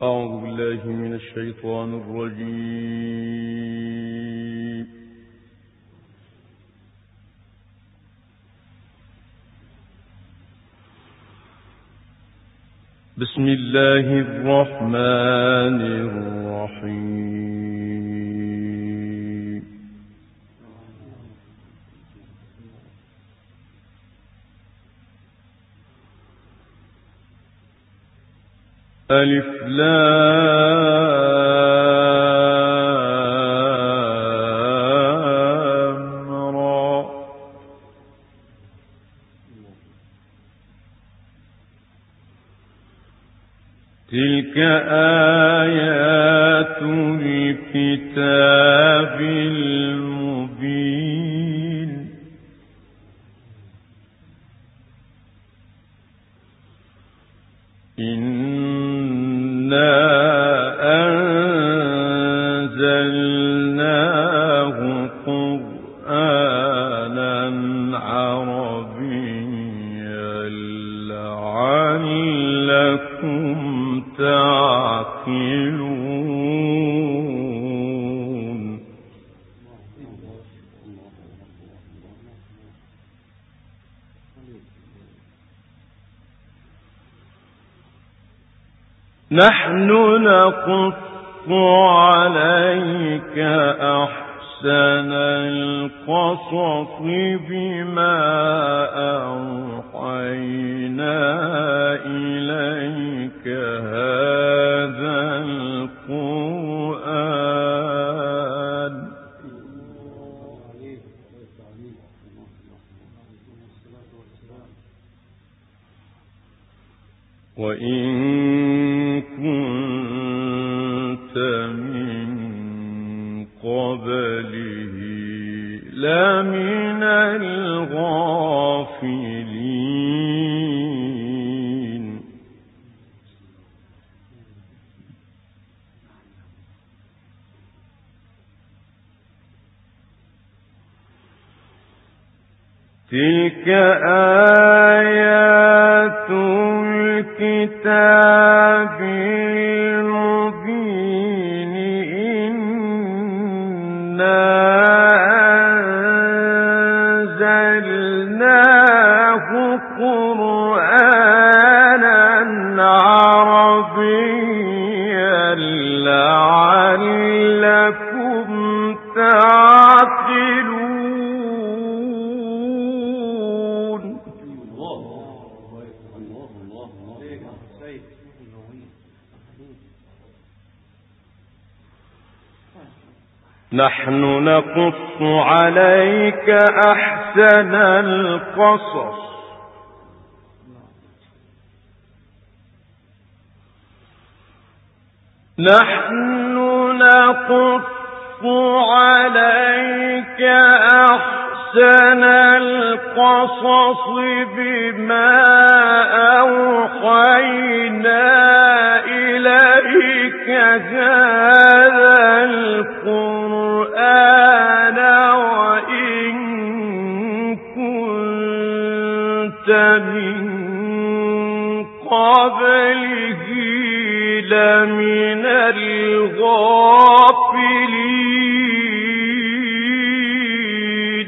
أعوذ بالله من الشيطان الرجيم. بسم الله الرحمن الرحيم. ألف لام را. تلك آيات الكتاب المبين. إنا أنزلناه قرآنا عربيا لعلكم تعقلون. نحن نقص عليك أحسن القصص بما أوحينا إليك هذا القرآن وإن كنت من قبله لمن الغافلين. تلك آيات الكتاب المبين. إنا أنزلناه قرآنا عربيا لعلكم تعقلون. نحن نقص عليك أحسن القصص نحن نقص عليك أحسن القصص بما أوحينا إليك هذا القرآن وإن كنت من قبله لمن الغافلين.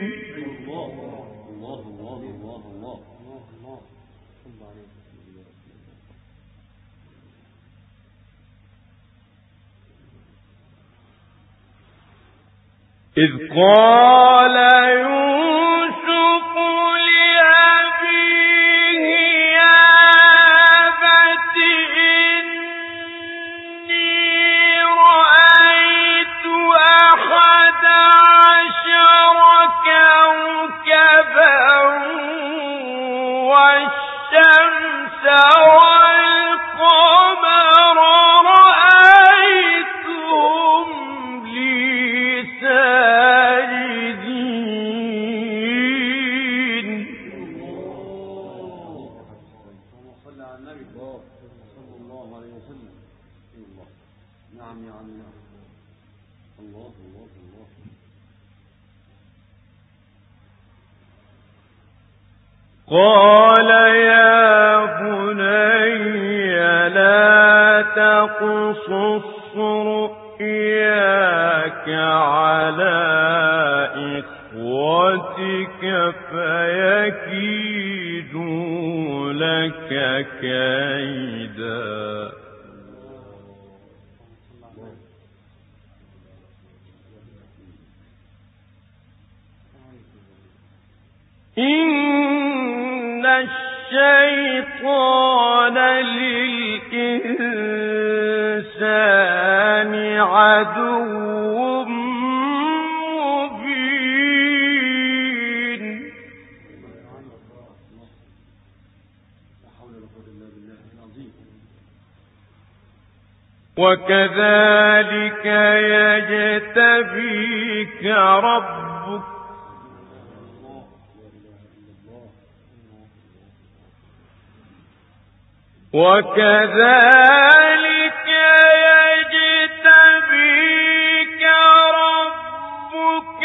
إذ قال يوسف لأبيه يا أبت إني رأيت أحد عشر كوكبا والشمس والقمر رأيتهم لي ساجدين. صلى على النبي صلى الله عليه وسلم. نعم يا عم. الله الله الله. قال يا بني لا تقل تقصص رؤياك على إخوتك فيكيدوا لك كيدا إن الشيطان للإنسان عدو مبين. وكذلك يجتبيك ربك وكذلك يجتبيك ربك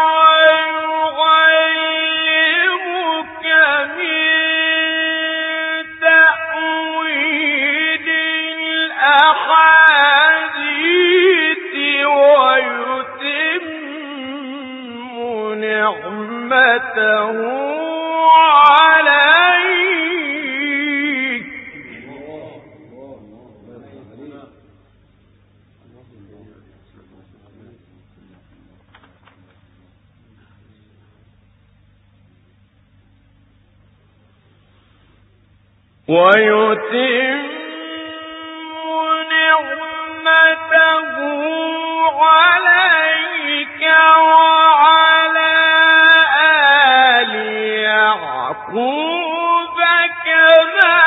ويعلمك من تأويل الأحاديث ويتم نعمته عليك ويتم نعمته عليك وعلى آل يعقوب كما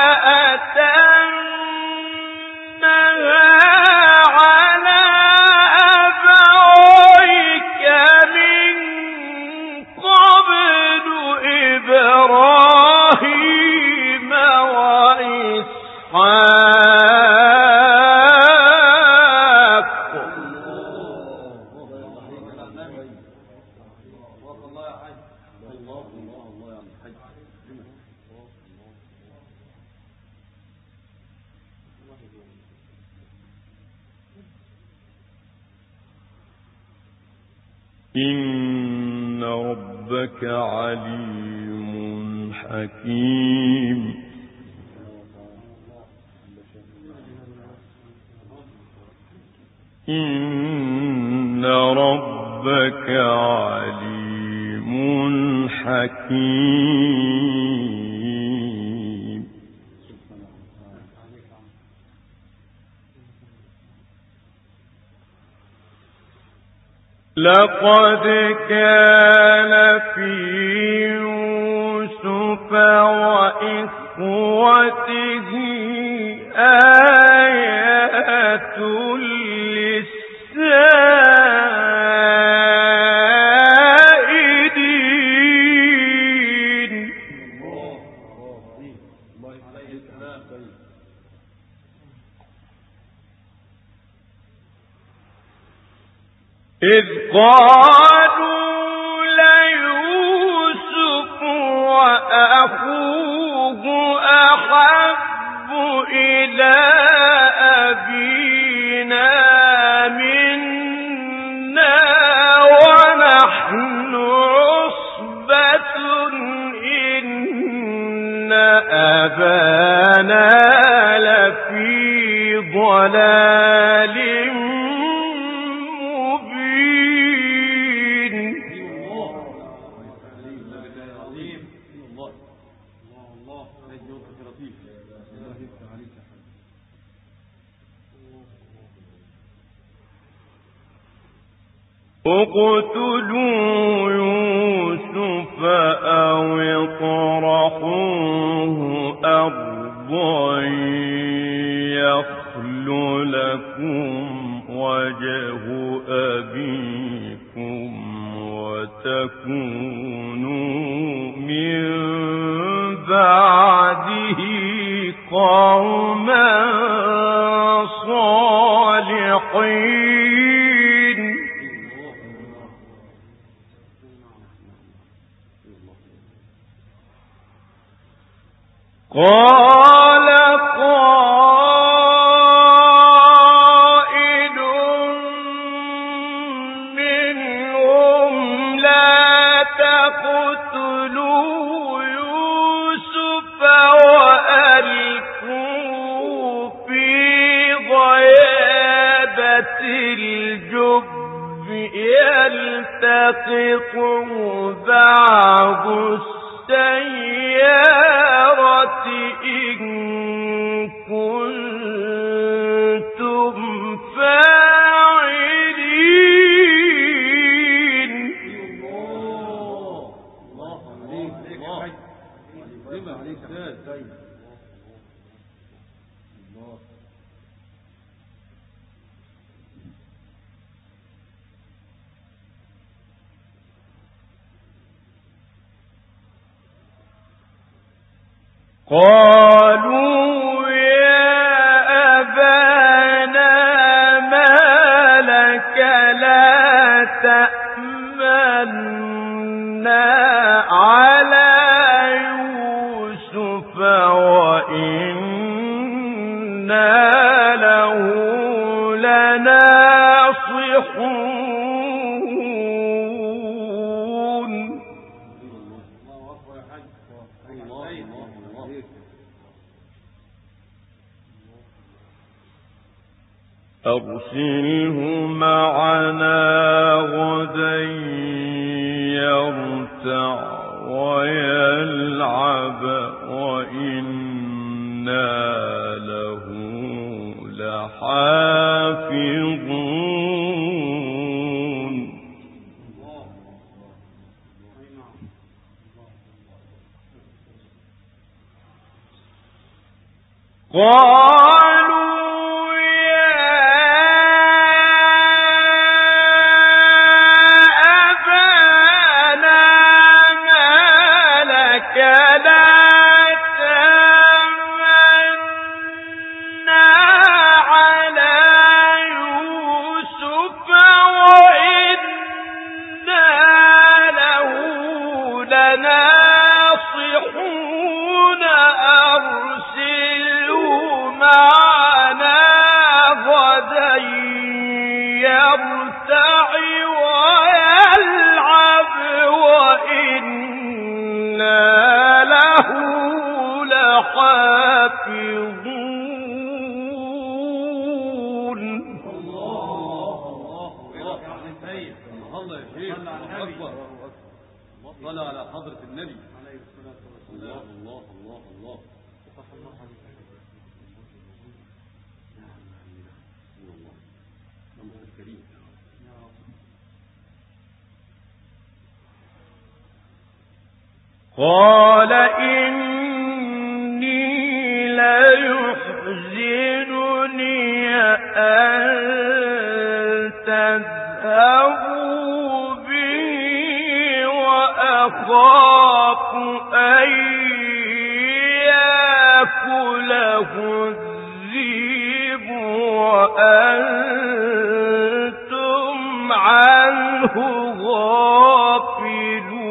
أتمها على أبويك من قبل إبراهيم وإسحاق. إن ربك عليم حكيم. إن ربك عليم حكيم. لقد كان في يوسف وإخوته آيات للسائلين. إذ قالوا ليوسف وأخوه أحب إلى أبينا منا ونحن عصبة إن أبانا لفي ضلال اقتلوا يوسف أو اطرحوه أرضا يخل لكم وجه أبيكم وتكونوا من بعده قوما صالحين. قال قائل ذات الجب يلتقطه بعض السيارة إن كنتم فاعلين. الله عليك الله عليك سيد. قالوا يا أبانا ما لك لا تأمنا على يوسف وإنا له لناصحون. أرسله معنا غدا يرتع ويلعب وإنا له لحافظون. صلى على حضرة النبي عليه الصلاة والسلام. الله الله الله قال إني ليحزنني أن تذهبوا بي وأخاف أن يأكله الذئب وأنتم عنه غافلون.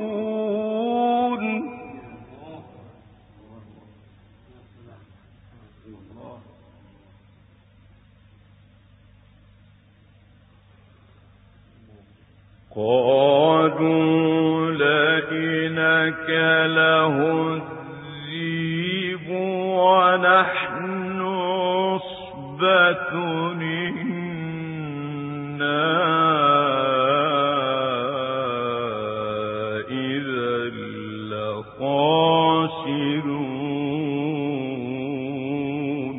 قالوا لئن أكله الذئب ونحن عصبة إنا إذا لخاسرون.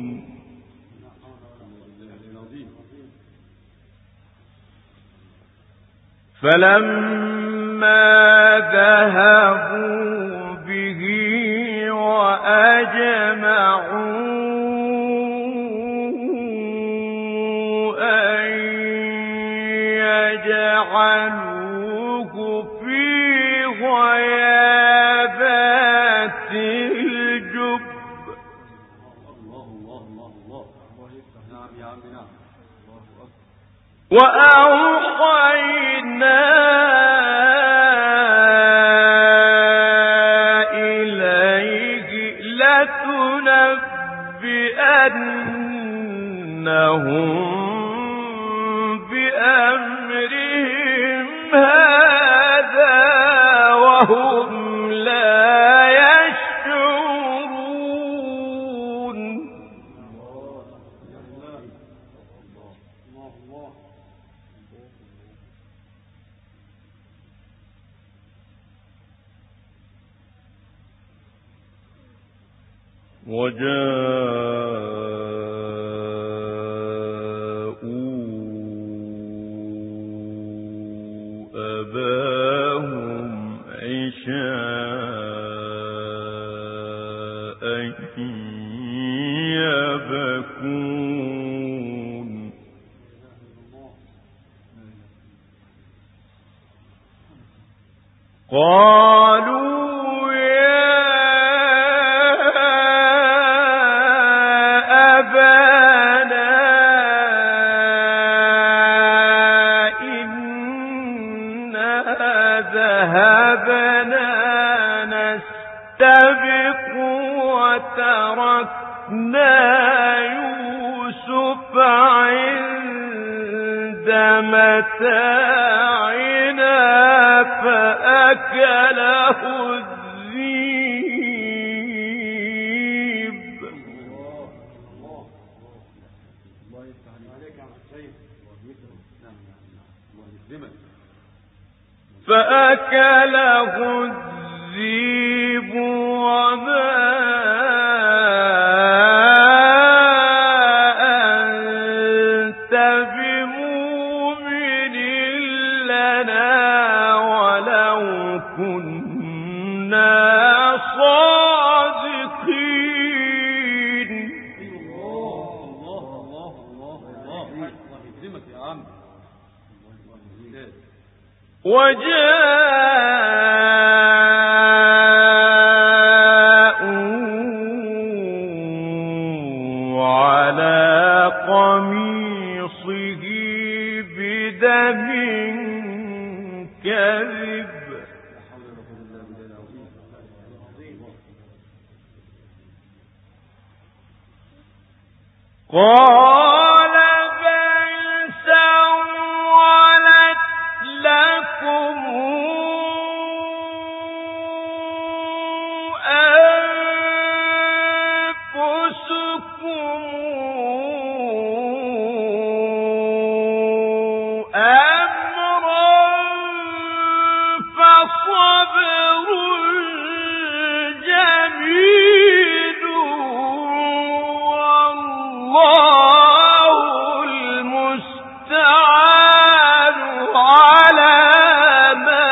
فلما ذهبوا به وأجمعوا أن يجعلوه في غيابات الجب وأوحينا إليه لتنبئنهم بأمرهم هذا وهم لا يشعرون. وجاءوا أباهم عشاء يبكون قالوا يا أبانا إنا ذهبنا نستبق وتركنا يوسف عند متاعنا فأكله الذئب وما أنت بمؤمن لنا ولو كنا صادقين. الله يكرمك يا عم. وجاءوا على قميصه بدم كذب قال بل سولت لكم أنفسكم أمرا فصبر جميل والله المستعان على ما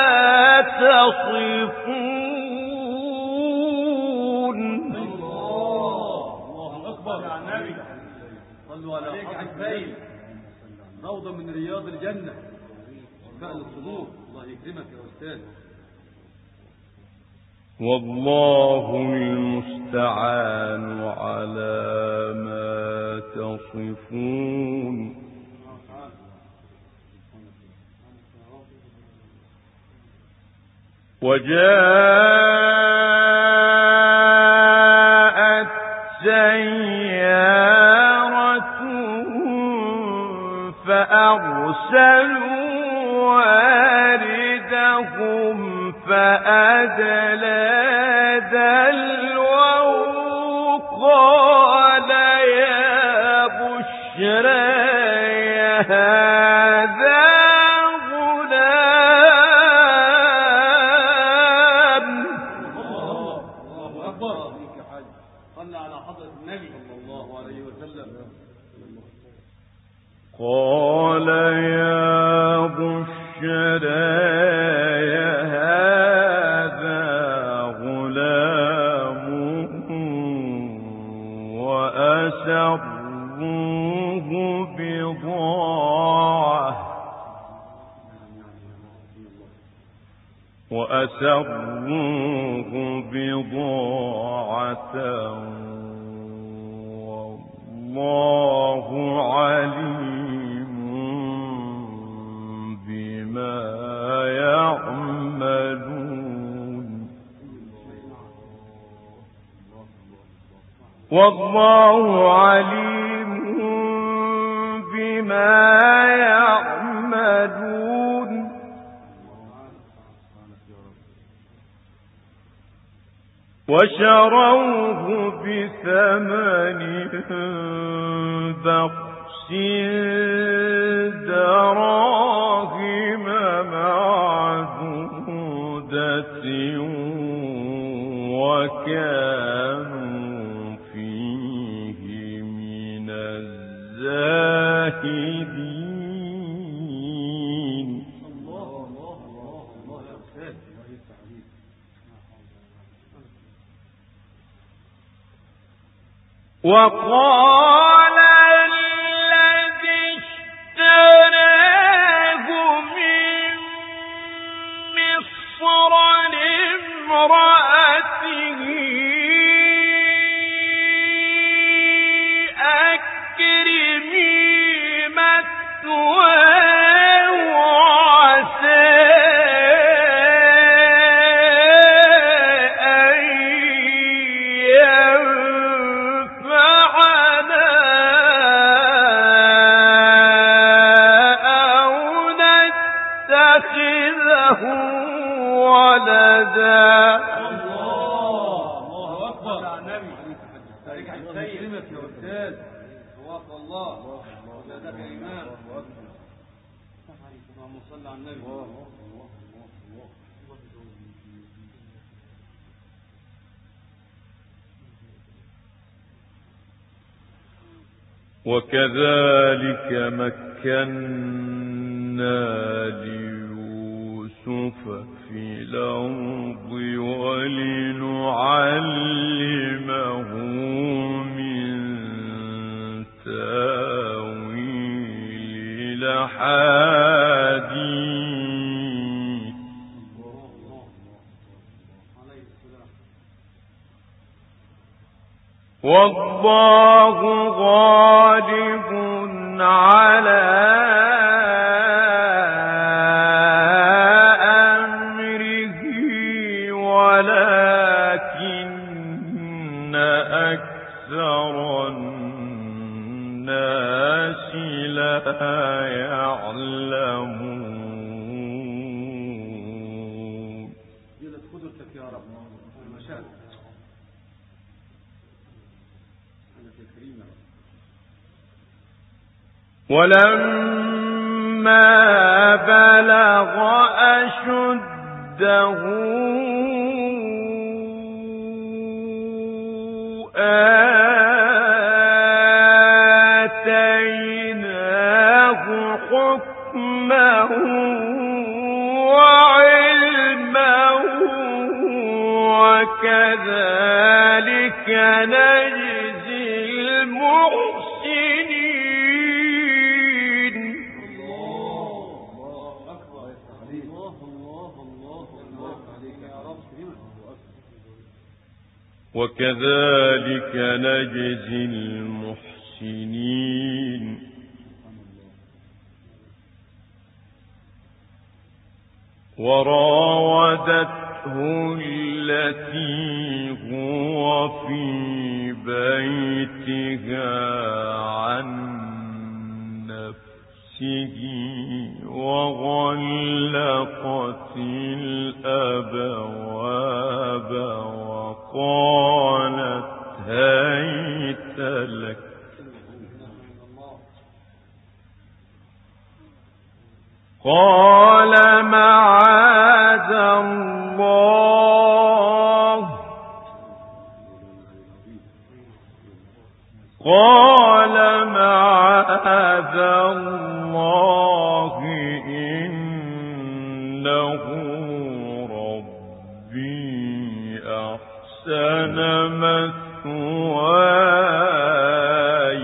تصفون. الله أكبر يا النبي. صلوا على حضرة روضة من رياض الجنة شفاء للصدور. الله يكرمك يا أستاذ. والله المستعان على ما تصفون. وجاءت سيارة فأرسلوا واردهم فأدلى دلوه قال يا بشرى هذا غلام. الله أكبر. صلى على حضرة النبي صلى الله عليه وسلم. قال يا بشرى هذا غلام وأسروه بضاعة والله عليم بما يعملون. والله عليم بما يعملون. وشروه بثمن بخس دراهم معدودة وكانوا الزاهدين. وقال الذي اشتراه من مصر لامرأته أكرمي مثواه عسى أن ينفعنا أو نتخذه ولدا. الله أكبر. تاريخ السيد يا أستاذ. وفق الله. وزادك الإمام. اللهم صل على النبي. وكذلك مكنا ليوسف في الأرض ولنعلمه من تاويل الأحاديث. والله غالب على أمره ولكن أكثر الناس لا يعلمون. جلت قدرتك يا رب المشاهد. ولما بلغ أشده آتيناه حكما وعلما وكذلك نجزي المحسنين. وكذلك نجزي المحسنين. وراودته التي هو في بيتها عن نفسه وغلقت الأبواب وقالت هيت لك. قال معاذ الله إنه ربي أحسن مثواي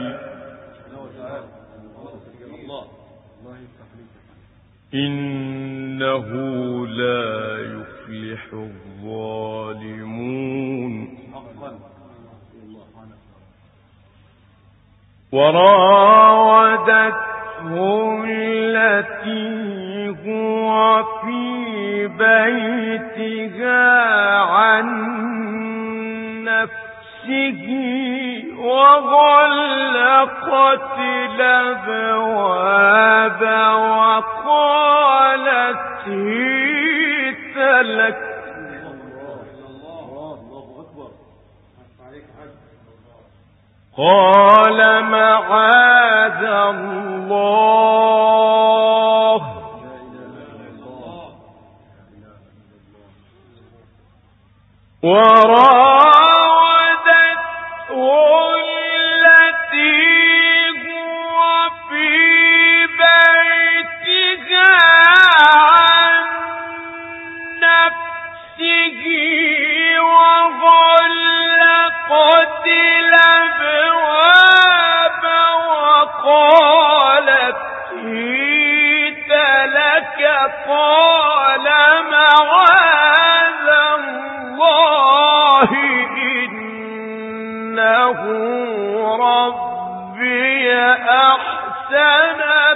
إنه لا يفلح الظالمون. وراودته التي هو في بيتها عن نفسه وغلقت الأبواب وقالت هيت لك. قال معاذ الله وراودته التي هو قالت هيت لك قال معاذ الله إنه ربي أحسن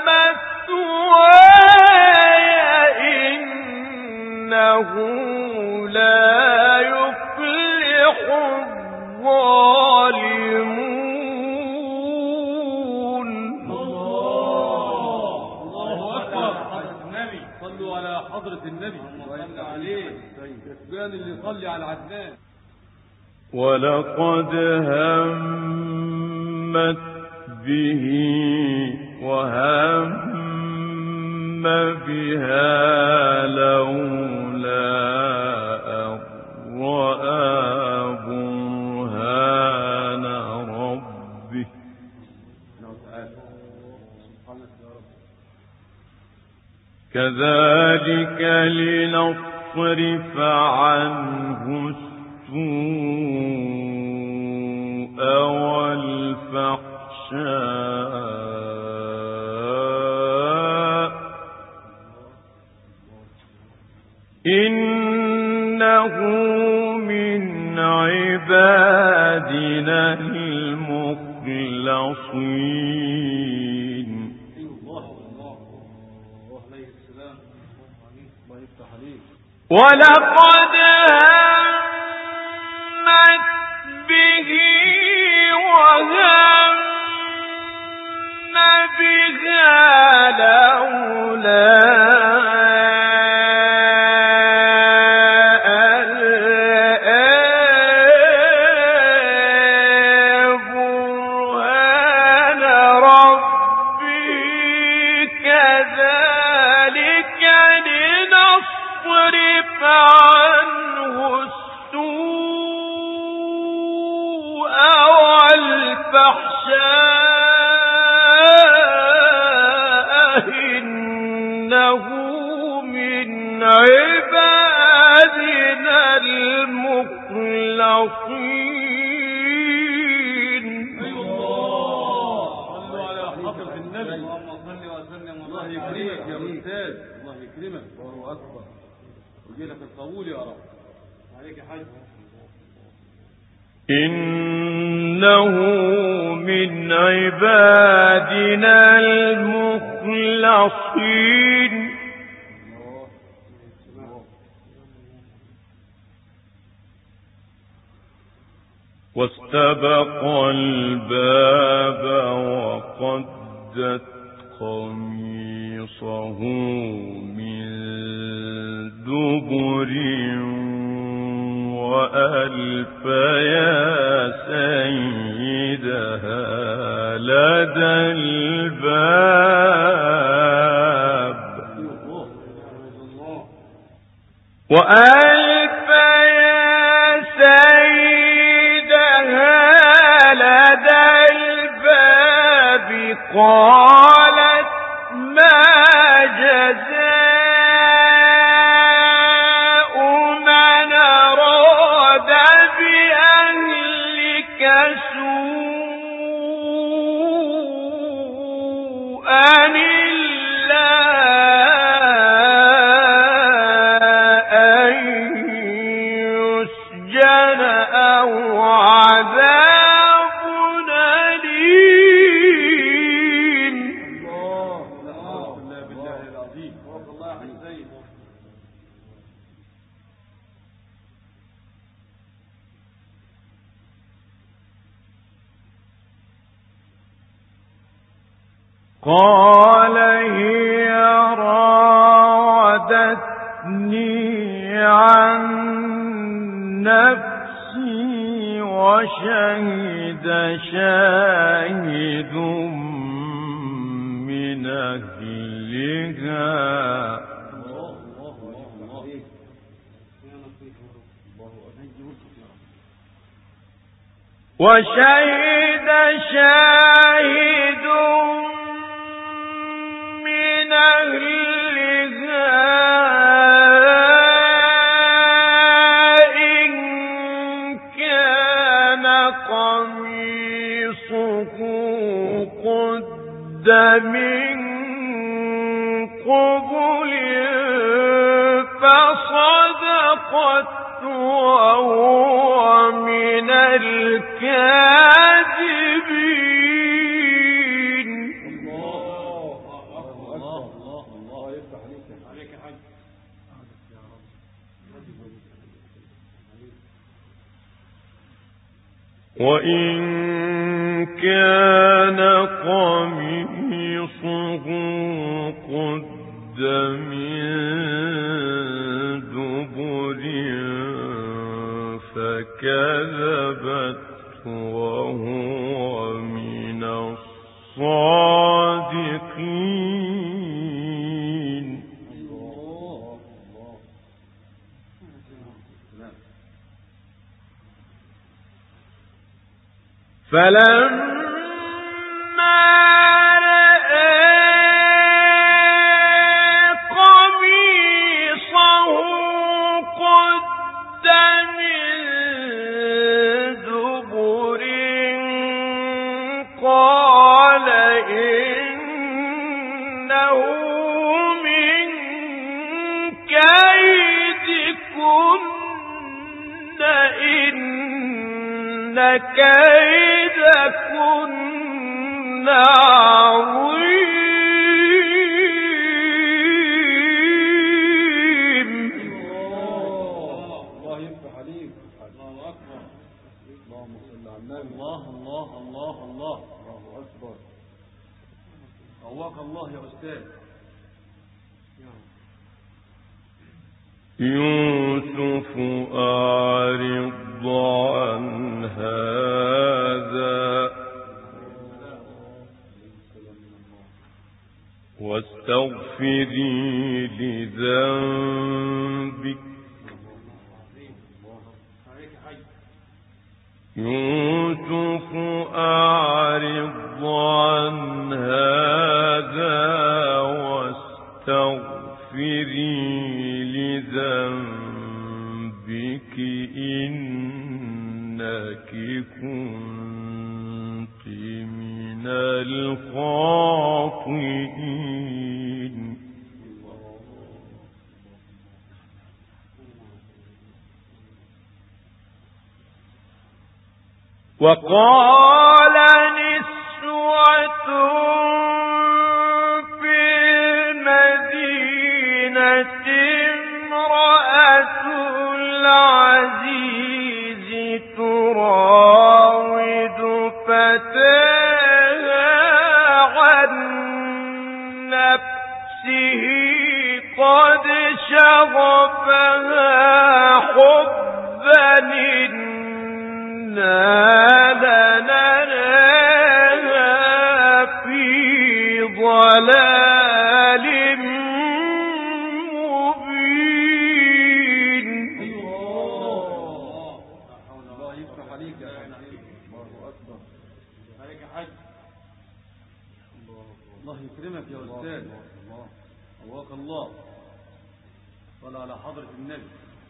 مثواي إنه لا يفلح الظالمون. الله أكبر. صلوا على حضرة النبي وصلى عليه كان اللي يصلي على العدنان. ولقد همت به وهم بها لولا أن رأى برهان ربه كذلك لنصرف عنه السوء والفحشاء إنه من عبادنا المخلصين. ولقد همت به وهم بها لولا إنه من عبادنا المخلصين. صلوا على حضرة النبي. اللهم صل وسلم. الله يكرمك يا أستاذ. الله يكرمك. الله أكبر. وجيلك القبول يا رب. عليك حج. إنه من عبادنا المخلصين. واستبق الباب وقدت قميصه من دبر وألف يا سيدها لدى الباب وألف يا سيدها لدى الباب قالت ما جزاء من أراد بأهلك سوءا إلا أن يسجن أو عذاب أليم. الله بالله العظيم. الله يا حسين. قال هي راودتني عن نفسي وشهد شاهد من أهلها وشهد شاهد من أهلها إن كان قميصه قد من قبل فصدقت وهو من الكاذبين. الله يفتح عليك يا حاج. وإن كان قميصه قد من دبر فكذبت وهو من الصادقين. فلما رأى قميصه قد من دبر قال إنه من كيدكن إن كيدكن عظيم. الله يفتح عليك. الله أكبر. اللهم صل على النبي. الله أكبر. قواك الله يا أستاذ. يوسف أعرض عن هذا واستغفري لذنبك. يوسف أعرض عن هذا واستغفري لذنبك إنك كنت من الخاطئين. وقال نسوة في المدينة امرأة العزيز تراود فتاها عن نفسه قد شغفها حبا لنراها في ضلال مبين. الله يفتح عليك يا حاج. الله أكبر. عليك يا حاج. الله يكرمك يا أستاذ. قواك الله. صل على حضرة النبي.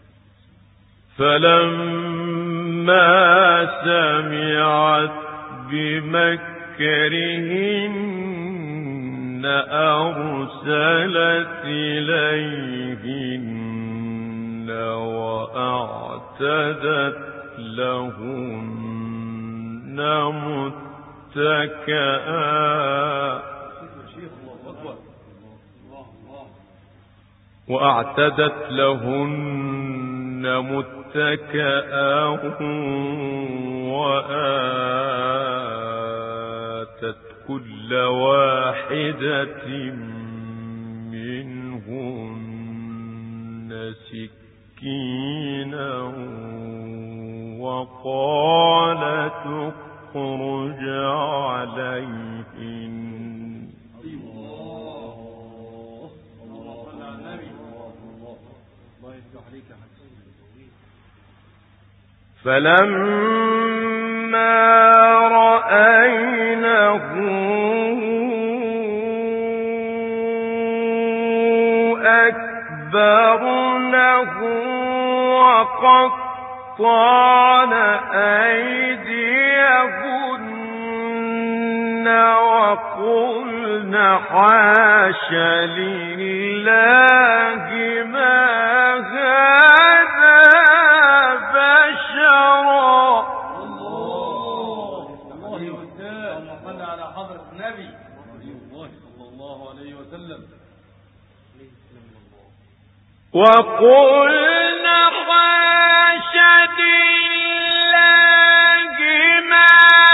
فلما سمعت بمكرهن أرسلت إليهن وأعتدت لهن متكئا وآتت كل واحدة منهن سكينا وقالت اخرج عليهن. فلما رأينه أكبرنه وقطعن أيديهن وقلن وقلنا حاش لله ما هذا بشرا. الله عليه وسلم. صلى على حضرة النبي صلى الله عليه وسلم. وقلنا حاش لله ما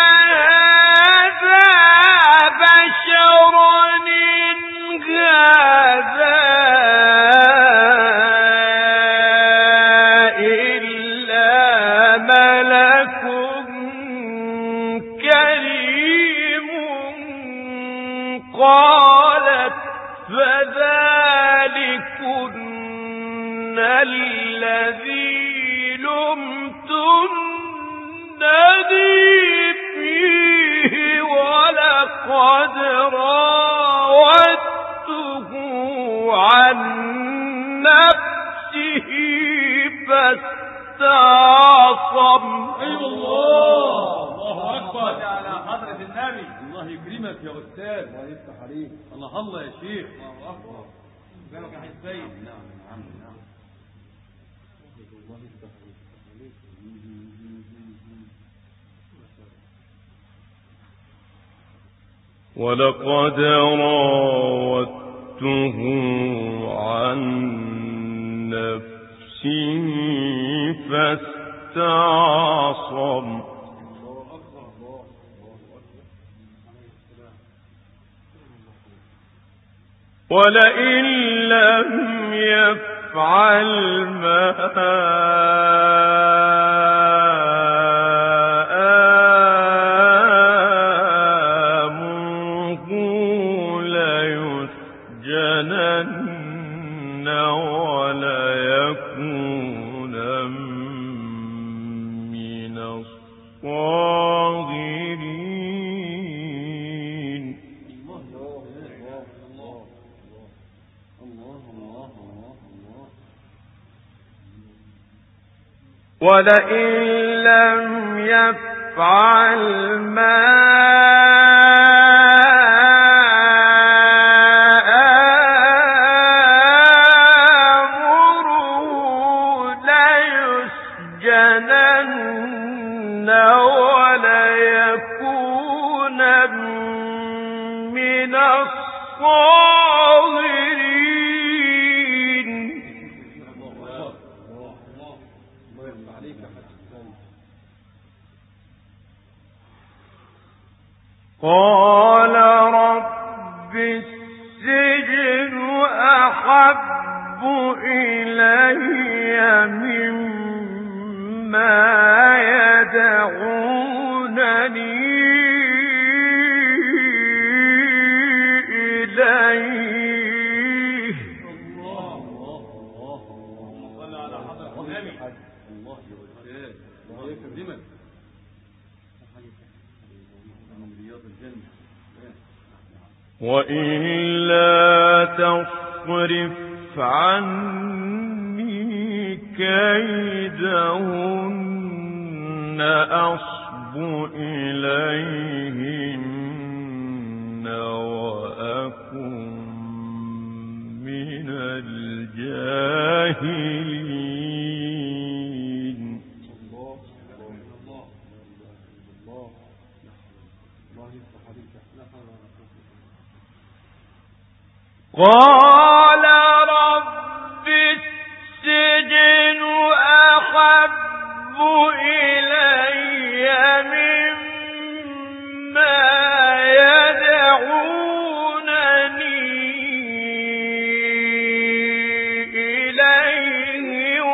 هذا بشرا إن هذا إلا ملك كريم. قالت فذلكن الذي لمتنني فيه ولقد راودته عن نفسه فاستعصم. أيوة الله أكبر على حضرة النبي. الله يكرمك يا أستاذ. الله يفتح عليك. الله يا شيخ. الله أكبر. جابك يا حسين. نعم. ولقد راودته عن نفسه فاستعصم. ولئن لم يفعل ما آمره ليسجنن وليكون من الصاغرين. ولئن لم يفعل ما آمره ليسجنن وليكون من الصاغرين. قال رب السجن أحب إلي مما يدعونني إليه. صلى على حضرة النبي. الله يكرمك. الله يكرمك. وإلا تصرف عني كيدهن أصب إليهن وأكن من الجاهلين. قال رب السجن أحب إلي مما يدعونني إليه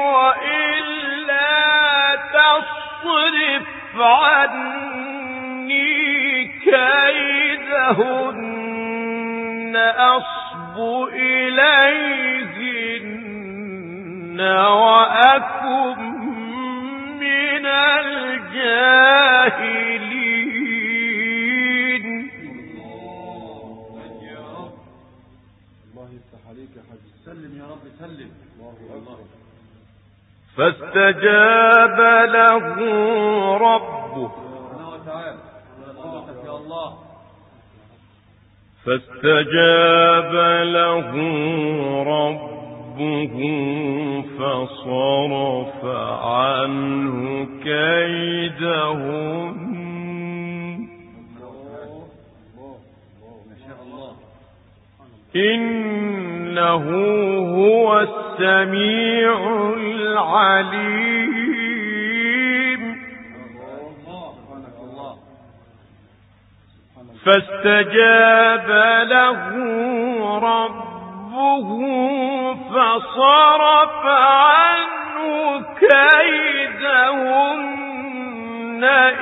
وإلا تصرف عني كيدهن أصب إليهن وأكن من الجاهلين. الله يفتح عليك يا حاج. سلم يا رب سلم. الله. فاستجاب له ربه سبحانه وتعالى. يا الله. فاستجاب له ربه فصرف عنه كيدهن إنه هو السميع العليم فاستجاب له ربه فصرف عنه كيدهن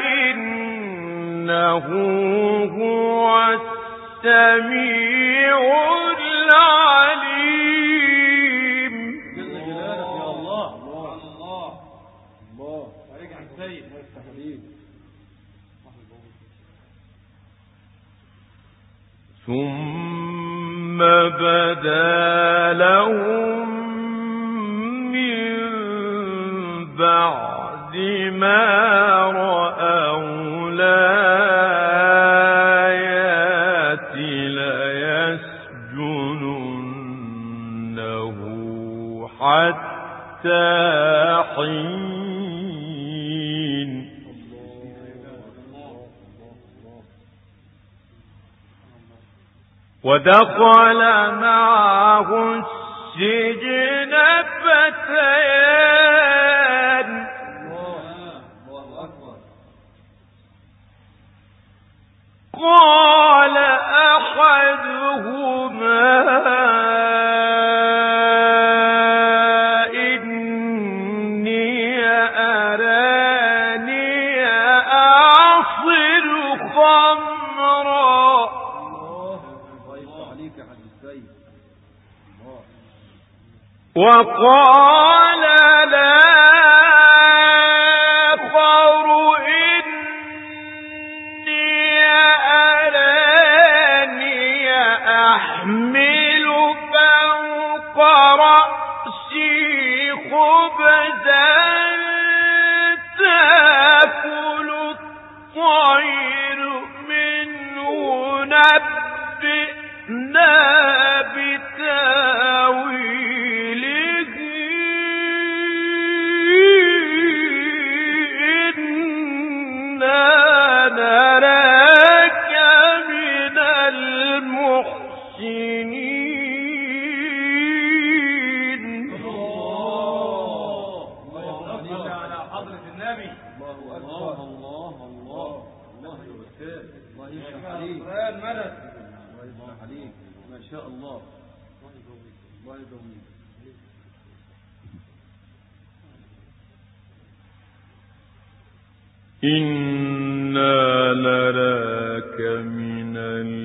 إنه هو السميع العليم. جل جلالك يا الله. الله الله ارجع السيد مستحيل. ثم بدا لهم من بعد ما رأوا الآيات ليسجننه حتى حين. ودخل معه السجن فتيان قال أحدهما إني أراني أعصر خمرا وقال الآخر إني أراني أحمل فوق رأسي خبزا تأكل الطير منه نبئنا بتاويله إنا نراك من المحسنين. الله على حضرة النبي. الله أكبر. الله الله الله يا أستاذ. الله يفتح عليك. مدد. الله يفتح عليك. ما شاء الله. الله يدومك. إنا نراك من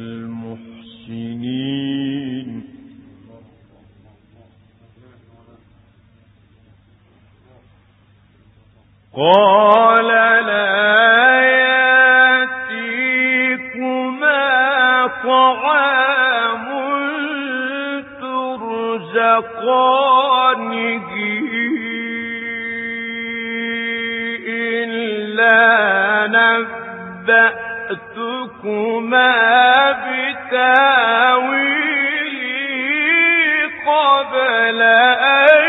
المحسنين. قال لا يأتيكما طعام ترزقانه إلا نبأتكما بتاويله قبل أن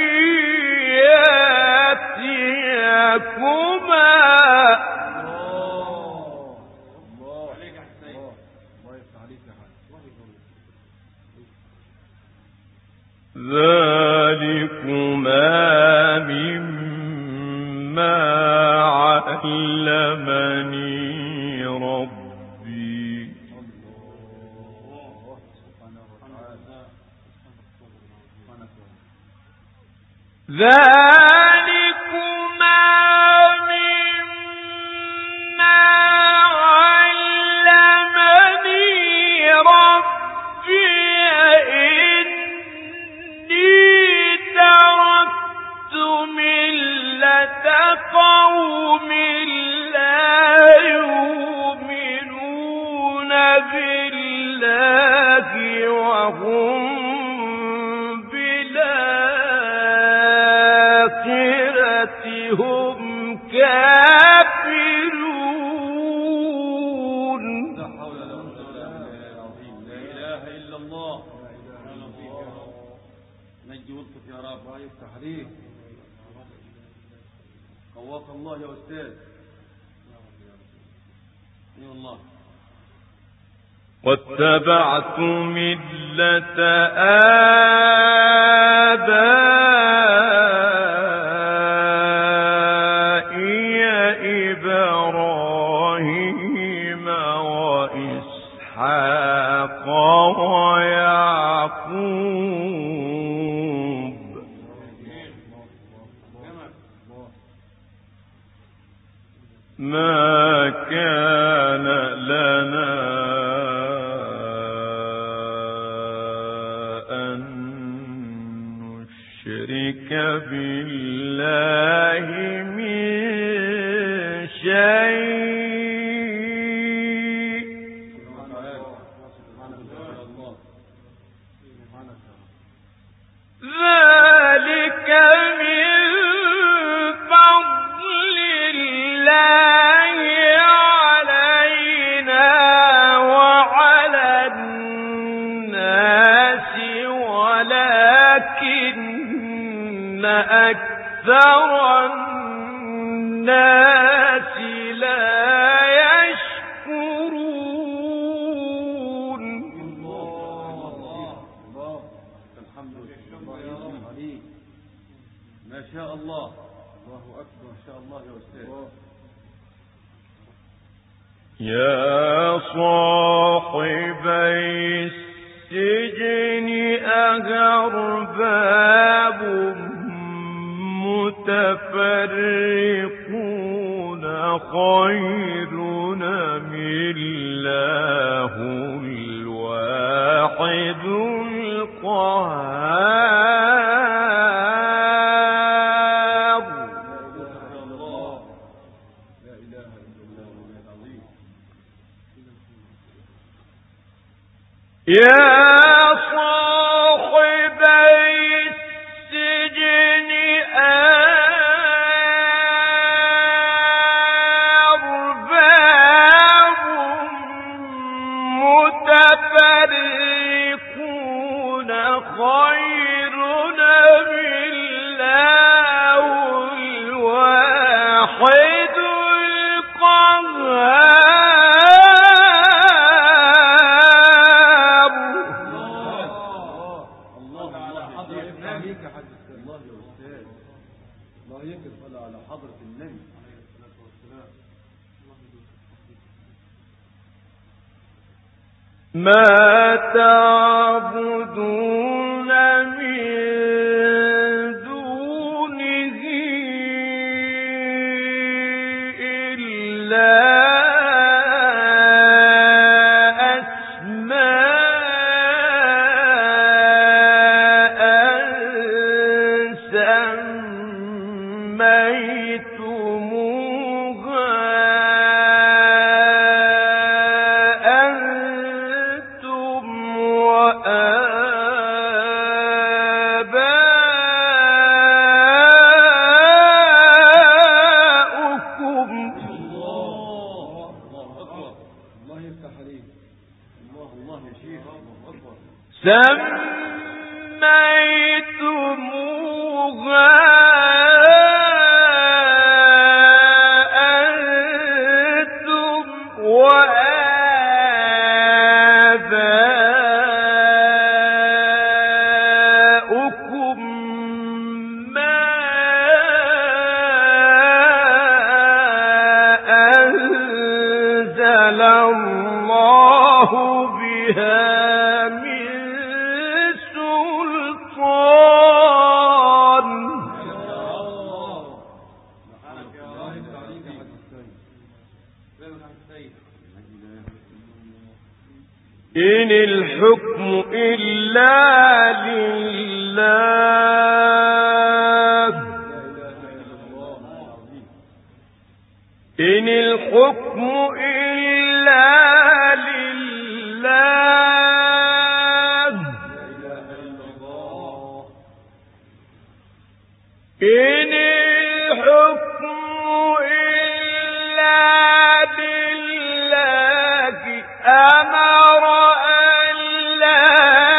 يأتيكما. ذلكما مما علمني ربي. ذلكما مما علمني ربي إني تركت ملة قوم لا يؤمنون بالله وهم بالآخرة هم كافرون. لا حول ولا قوة إلا بالله العظيم. لا الله. أهلا فيك يا رب. نجي والطف يا رب. الله يفتح عليك. قواك الله يا أستاذ. اي والله. واتبعت ملة آبائي إبراهيم وإسحاق ويعقوب ما كان لنا أن نشرك بالله من شيء ذلك من فضل الله علينا وعلى الناس ولكن أكثر الناس لا يشكرون. الحمد لله. ما شاء الله. الله أكبر. ما شاء الله يا أستاذ. يا صاحبي السجن أأرباب متفرقون خير أم الله الواحد القهار. يا صاحبي السجن أأرباب متفرقون خير أم الله الواحد القهار. على حضرة النبي. ما تعبدون من دونه إلا سميتموها أنتم وآباؤكم ما أنزل الله بها إن الحكم إلا لله. إن الحكم إلا لله. إن الحكم إلا لله أمر أن لا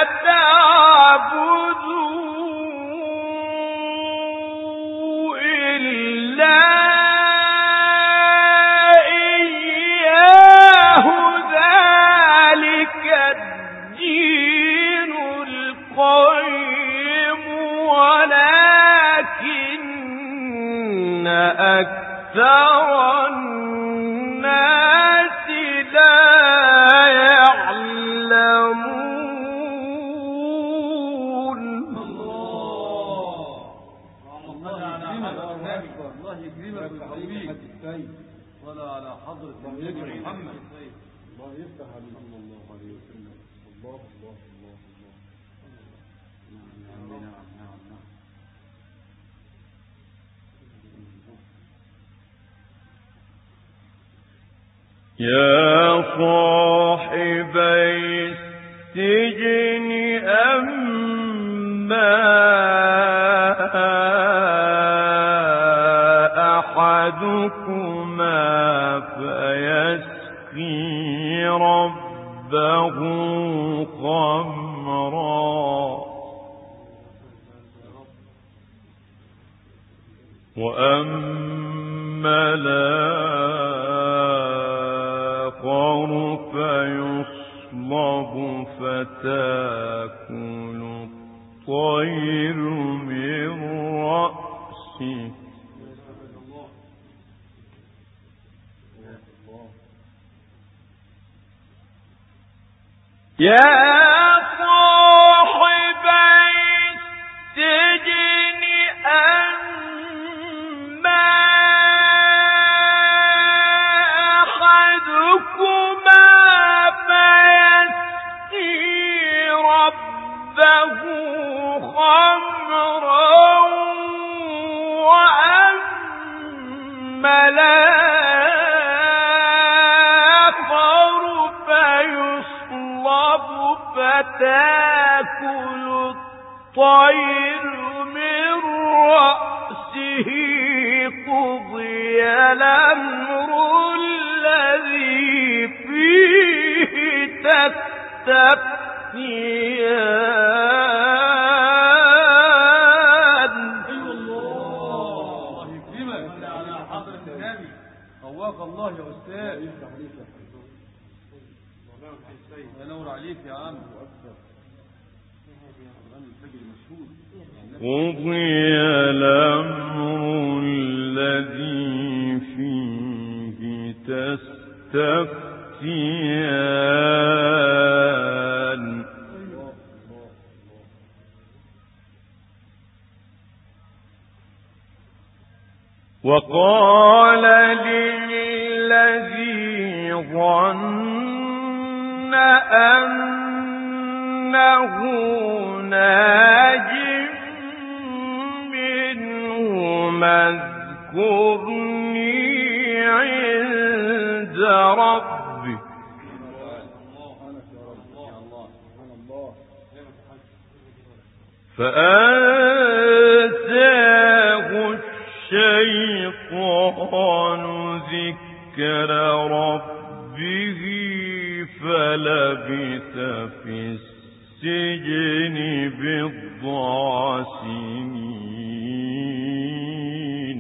القيم ولكن أكثر الناس لا يعلمون. الله يكرمك ويحييك ولا على حضرة النبي محمد. الله يفتح عليه صلى الله عليه وسلم. الله الله الله الله. نعم. يا صاحبي السجن أما أحدكما فيسقي ربه خمرا وأما الآخر فيصلب فتأكل الطير من رأسه يا صاحبي السجن أما أحدكما فيسقي ربه خمرا وأما الآخر فيصلب فتأكل الطير من رأسه قضي الأمر الذي فيه تستفتيان. الله يكرمك على حضرة النبي. قواك الله يا أستاذ. ينور عليك يا عم. قضي الأمر الذي فيه تستفتيان. وقال للذي ظن أنه ناج منهما اذكرني عند ربك فأنساه الشيطان ذكر ربه فلبث في السجن بضع سنين.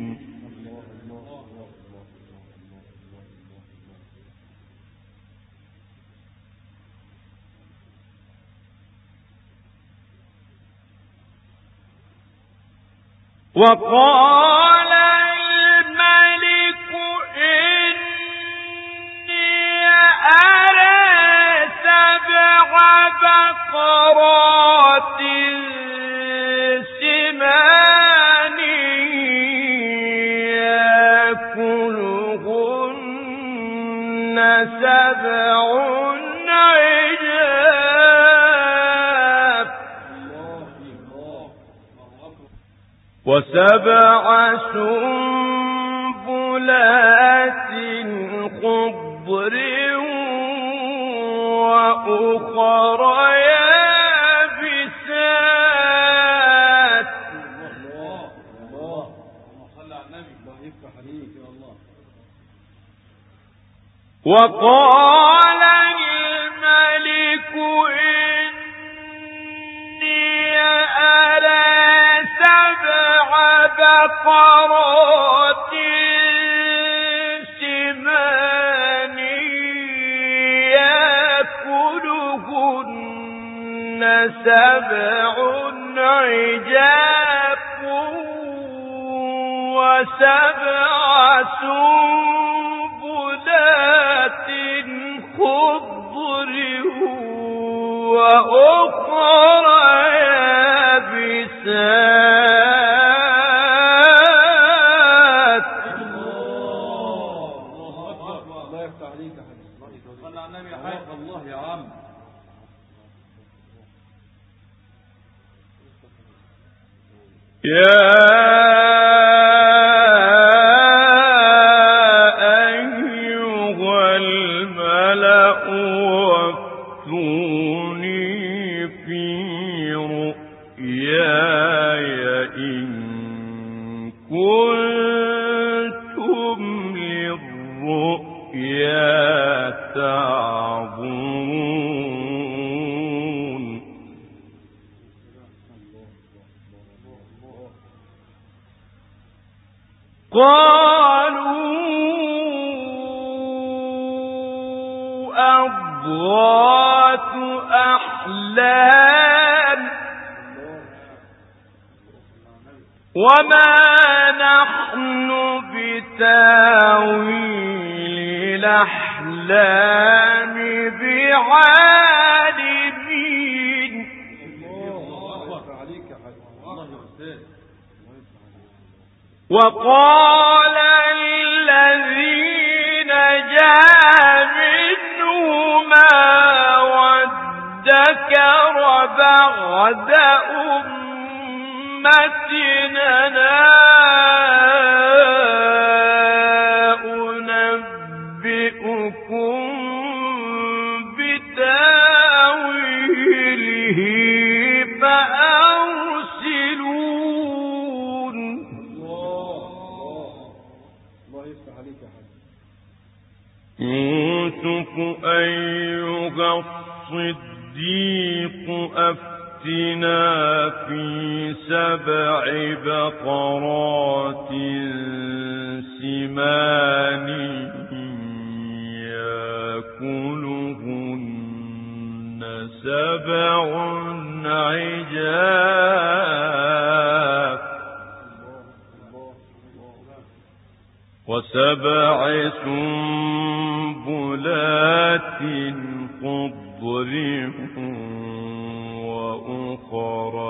وقال الملك إني أرى 7 بقرات سمان يأكلهن 7 عجاف و7 سنبلات خضر وأخر يابسات. الله صل على النبي. الله يفتح عليك يا الله. وقال الملك إني أرى 7 بقرات سمان يأكلهن سبع عجاف وسبع سنبلات خضر وأخرى يابسات. الله يفتح عليك يا حبيبي. صلى على النبي يا حاج. الله يا عم. يا أيها الملأ وافتوني في رؤياي إن كنتم للرؤيا تعبرون. قالوا أضغاث أحلام وما نحن بتاويل الأحلام بعالمين. وقال الذين نجا منهما وادكر بعد أمتنا أنبئكم بتاويله فأرسلون. يوسف أيها الصديق أفتنا في 7 بقرات سمان يأكلهن 7 عجاف و7 سنبلات خضر وأخرى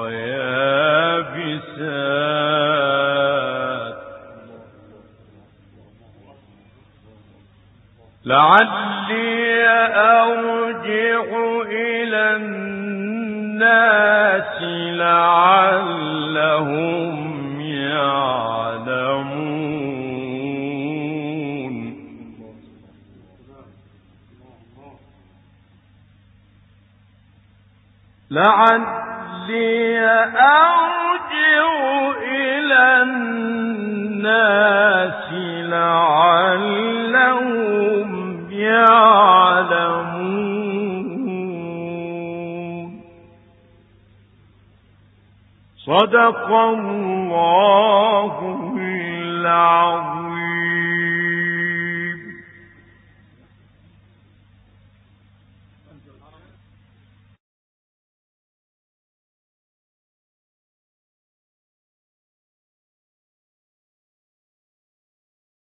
يابسات لعلي أرجع إلى الناس لعلهم يعلمون. لعلي أرجع إلى الناس لعلهم يعلمون. صدق الله العظيم.